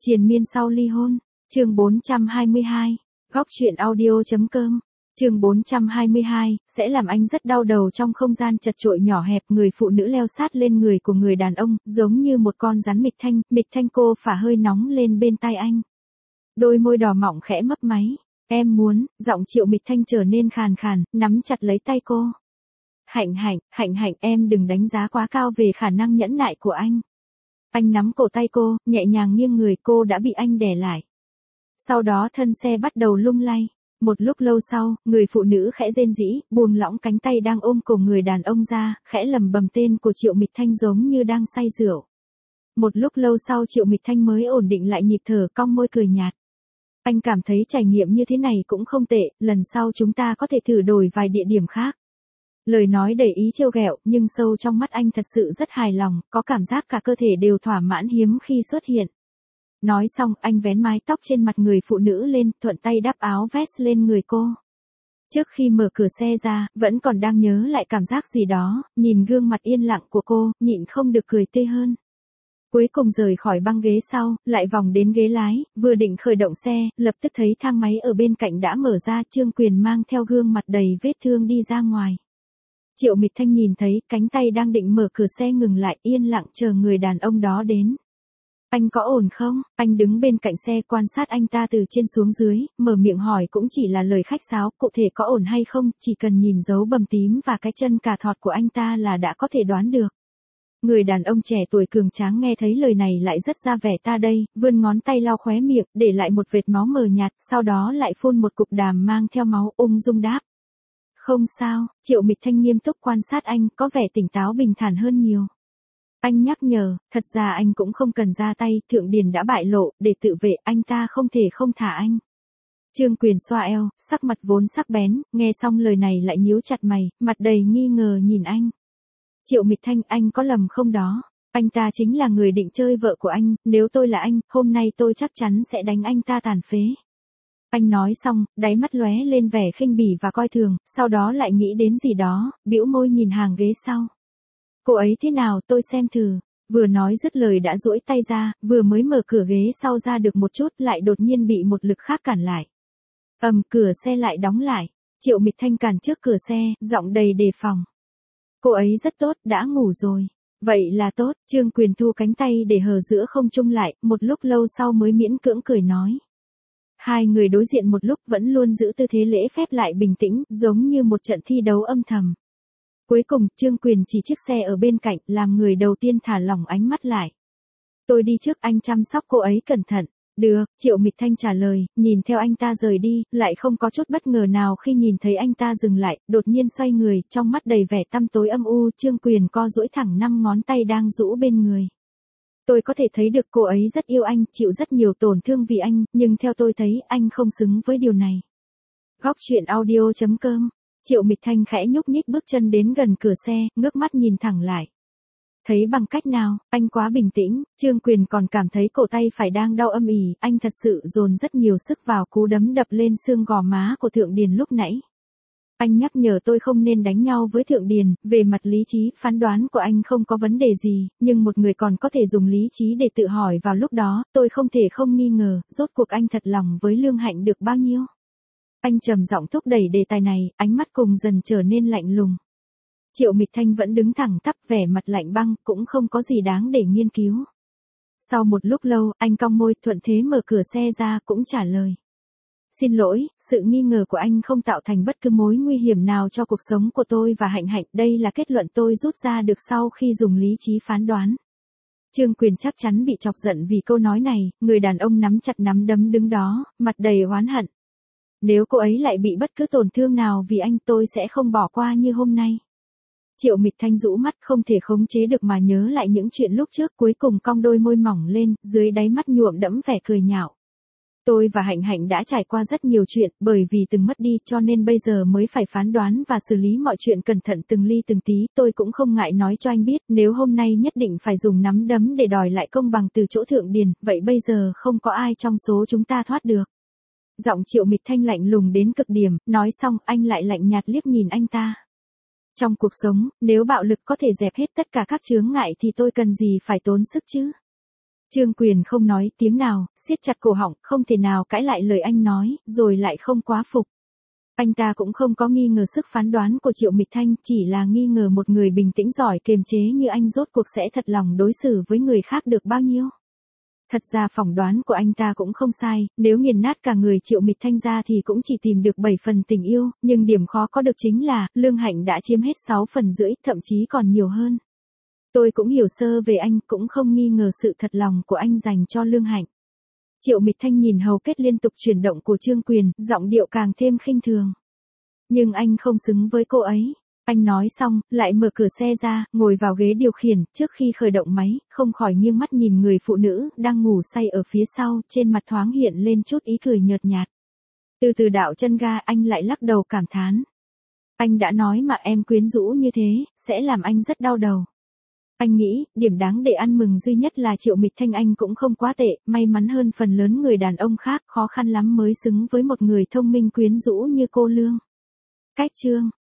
Triền miên sau ly hôn, chương 422, góc truyện audio.com, chương 422, sẽ làm anh rất đau đầu trong không gian chật chội nhỏ hẹp, người phụ nữ leo sát lên người của người đàn ông, giống như một con rắn Mịch Thanh cô phả hơi nóng lên bên tai anh. Đôi môi đỏ mọng khẽ mấp máy, em muốn, giọng Triệu Mịch Thanh trở nên khàn khàn, nắm chặt lấy tay cô. Hạnh, em đừng đánh giá quá cao về khả năng nhẫn nại của anh. Anh nắm cổ tay cô, nhẹ nhàng nghiêng người, cô đã bị anh đè lại. Sau đó thân xe bắt đầu lung lay. Một lúc lâu sau, người phụ nữ khẽ rên rỉ, buông lỏng cánh tay đang ôm cổ người đàn ông ra, khẽ lẩm bẩm tên của Triệu Mịch Thanh giống như đang say rượu. Một lúc lâu sau Triệu Mịch Thanh mới ổn định lại nhịp thở, cong môi cười nhạt. Anh cảm thấy trải nghiệm như thế này cũng không tệ, lần sau chúng ta có thể thử đổi vài địa điểm khác. Lời nói đầy ý trêu ghẹo, nhưng sâu trong mắt anh thật sự rất hài lòng, có cảm giác cả cơ thể đều thỏa mãn hiếm khi xuất hiện. Nói xong, anh vén mái tóc trên mặt người phụ nữ lên, thuận tay đắp áo vest lên người cô. Trước khi mở cửa xe ra, vẫn còn đang nhớ lại cảm giác gì đó, nhìn gương mặt yên lặng của cô, nhịn không được cười tươi hơn. Cuối cùng rời khỏi băng ghế sau, lại vòng đến ghế lái, vừa định khởi động xe, lập tức thấy thang máy ở bên cạnh đã mở ra, Trương Quyền mang theo gương mặt đầy vết thương đi ra ngoài. Triệu Mịch Thanh nhìn thấy, cánh tay đang định mở cửa xe ngừng lại, yên lặng chờ người đàn ông đó đến. Anh có ổn không? Anh đứng bên cạnh xe quan sát anh ta từ trên xuống dưới, mở miệng hỏi cũng chỉ là lời khách sáo, cụ thể có ổn hay không, chỉ cần nhìn dấu bầm tím và cái chân cà thọt của anh ta là đã có thể đoán được. Người đàn ông trẻ tuổi cường tráng nghe thấy lời này lại rất ra vẻ ta đây, vươn ngón tay lau khóe miệng, để lại một vệt máu mờ nhạt, sau đó lại phun một cục đàm mang theo máu, ung dung đáp. Không sao, Triệu Mịch Thanh nghiêm túc quan sát anh, có vẻ tỉnh táo bình thản hơn nhiều. Anh nhắc nhở, thật ra anh cũng không cần ra tay, Thượng Điền đã bại lộ, để tự vệ, anh ta không thể không thả anh. Trương Quyền xoa eo, sắc mặt vốn sắc bén, nghe xong lời này lại nhíu chặt mày, mặt đầy nghi ngờ nhìn anh. Triệu Mịch Thanh, anh có lầm không đó? Anh ta chính là người định chơi vợ của anh, nếu tôi là anh, hôm nay tôi chắc chắn sẽ đánh anh ta tàn phế. Anh nói xong, đáy mắt lóe lên vẻ khinh bỉ và coi thường, sau đó lại nghĩ đến gì đó, bĩu môi nhìn hàng ghế sau. Cô ấy thế nào, tôi xem thử. Vừa nói dứt lời đã duỗi tay ra, vừa mới mở cửa ghế sau ra được một chút lại đột nhiên bị một lực khác cản lại. Cửa xe lại đóng lại. Triệu Mịch Thanh cản trước cửa xe, giọng đầy đề phòng. Cô ấy rất tốt, đã ngủ rồi. Vậy là tốt, Trương Quyền thu cánh tay để hờ giữa không trung lại, một lúc lâu sau mới miễn cưỡng cười nói. Hai người đối diện một lúc vẫn luôn giữ tư thế lễ phép lại bình tĩnh, giống như một trận thi đấu âm thầm. Cuối cùng, Trương Quyền chỉ chiếc xe ở bên cạnh, làm người đầu tiên thả lỏng ánh mắt lại. Tôi đi trước, anh chăm sóc cô ấy cẩn thận. Được, Triệu Mịch Thanh trả lời, nhìn theo anh ta rời đi, lại không có chút bất ngờ nào khi nhìn thấy anh ta dừng lại, đột nhiên xoay người, trong mắt đầy vẻ tăm tối âm u, Trương Quyền co duỗi thẳng 5 ngón tay đang rũ bên người. Tôi có thể thấy được cô ấy rất yêu anh, chịu rất nhiều tổn thương vì anh, nhưng theo tôi thấy, anh không xứng với điều này. Góc truyện audio.com. Triệu Mịch Thanh khẽ nhúc nhích bước chân đến gần cửa xe, ngước mắt nhìn thẳng lại. Thấy bằng cách nào, anh quá bình tĩnh, Trương Quyền còn cảm thấy cổ tay phải đang đau âm ỉ, anh thật sự dồn rất nhiều sức vào cú đấm đập lên xương gò má của Thượng Điền lúc nãy. Anh nhắc nhở tôi không nên đánh nhau với Thượng Điền, về mặt lý trí, phán đoán của anh không có vấn đề gì, nhưng một người còn có thể dùng lý trí để tự hỏi vào lúc đó, tôi không thể không nghi ngờ, rốt cuộc anh thật lòng với Lương Hạnh được bao nhiêu. Anh trầm giọng thúc đẩy đề tài này, ánh mắt cùng dần trở nên lạnh lùng. Triệu Mịch Thanh vẫn đứng thẳng tắp, vẻ mặt lạnh băng, cũng không có gì đáng để nghiên cứu. Sau một lúc lâu, anh cong môi, thuận thế mở cửa xe ra, cũng trả lời. Xin lỗi, sự nghi ngờ của anh không tạo thành bất cứ mối nguy hiểm nào cho cuộc sống của tôi và Hạnh, đây là kết luận tôi rút ra được sau khi dùng lý trí phán đoán. Trương Quyền chắc chắn bị chọc giận vì câu nói này, người đàn ông nắm chặt nắm đấm đứng đó, mặt đầy oán hận. Nếu cô ấy lại bị bất cứ tổn thương nào vì anh, tôi sẽ không bỏ qua như hôm nay. Triệu Mịch Thanh rũ mắt, không thể khống chế được mà nhớ lại những chuyện lúc trước, cuối cùng cong đôi môi mỏng lên, dưới đáy mắt nhuộm đẫm vẻ cười nhạo. Tôi và Hạnh đã trải qua rất nhiều chuyện, bởi vì từng mất đi cho nên bây giờ mới phải phán đoán và xử lý mọi chuyện cẩn thận từng ly từng tí, tôi cũng không ngại nói cho anh biết, nếu hôm nay nhất định phải dùng nắm đấm để đòi lại công bằng từ chỗ Thượng Điền, vậy bây giờ không có ai trong số chúng ta thoát được. Giọng Triệu Mịch Thanh lạnh lùng đến cực điểm, nói xong anh lại lạnh nhạt liếc nhìn anh ta. Trong cuộc sống, nếu bạo lực có thể dẹp hết tất cả các chướng ngại thì tôi cần gì phải tốn sức chứ? Trương Quyền không nói tiếng nào, siết chặt cổ họng, không thể nào cãi lại lời anh nói, rồi lại không quá phục. Anh ta cũng không có nghi ngờ sức phán đoán của Triệu Mịch Thanh, chỉ là nghi ngờ một người bình tĩnh giỏi kiềm chế như anh rốt cuộc sẽ thật lòng đối xử với người khác được bao nhiêu. Thật ra phỏng đoán của anh ta cũng không sai, nếu nghiền nát cả người Triệu Mịch Thanh ra thì cũng chỉ tìm được 7 phần tình yêu, nhưng điểm khó có được chính là, Lương Hạnh đã chiếm hết 6 phần rưỡi, thậm chí còn nhiều hơn. Tôi cũng hiểu sơ về anh, cũng không nghi ngờ sự thật lòng của anh dành cho Lương Hạnh. Triệu Mịch Thanh nhìn hầu kết liên tục chuyển động của Trương Quyền, giọng điệu càng thêm khinh thường. Nhưng anh không xứng với cô ấy. Anh nói xong, lại mở cửa xe ra, ngồi vào ghế điều khiển, trước khi khởi động máy, không khỏi nghiêng mắt nhìn người phụ nữ, đang ngủ say ở phía sau, trên mặt thoáng hiện lên chút ý cười nhợt nhạt. Từ từ đảo chân ga, anh lại lắc đầu cảm thán. Anh đã nói mà em quyến rũ như thế, sẽ làm anh rất đau đầu. Anh nghĩ, điểm đáng để ăn mừng duy nhất là Triệu Mịch Thanh anh cũng không quá tệ, may mắn hơn phần lớn người đàn ông khác, khó khăn lắm mới xứng với một người thông minh quyến rũ như cô Lương. Cách chương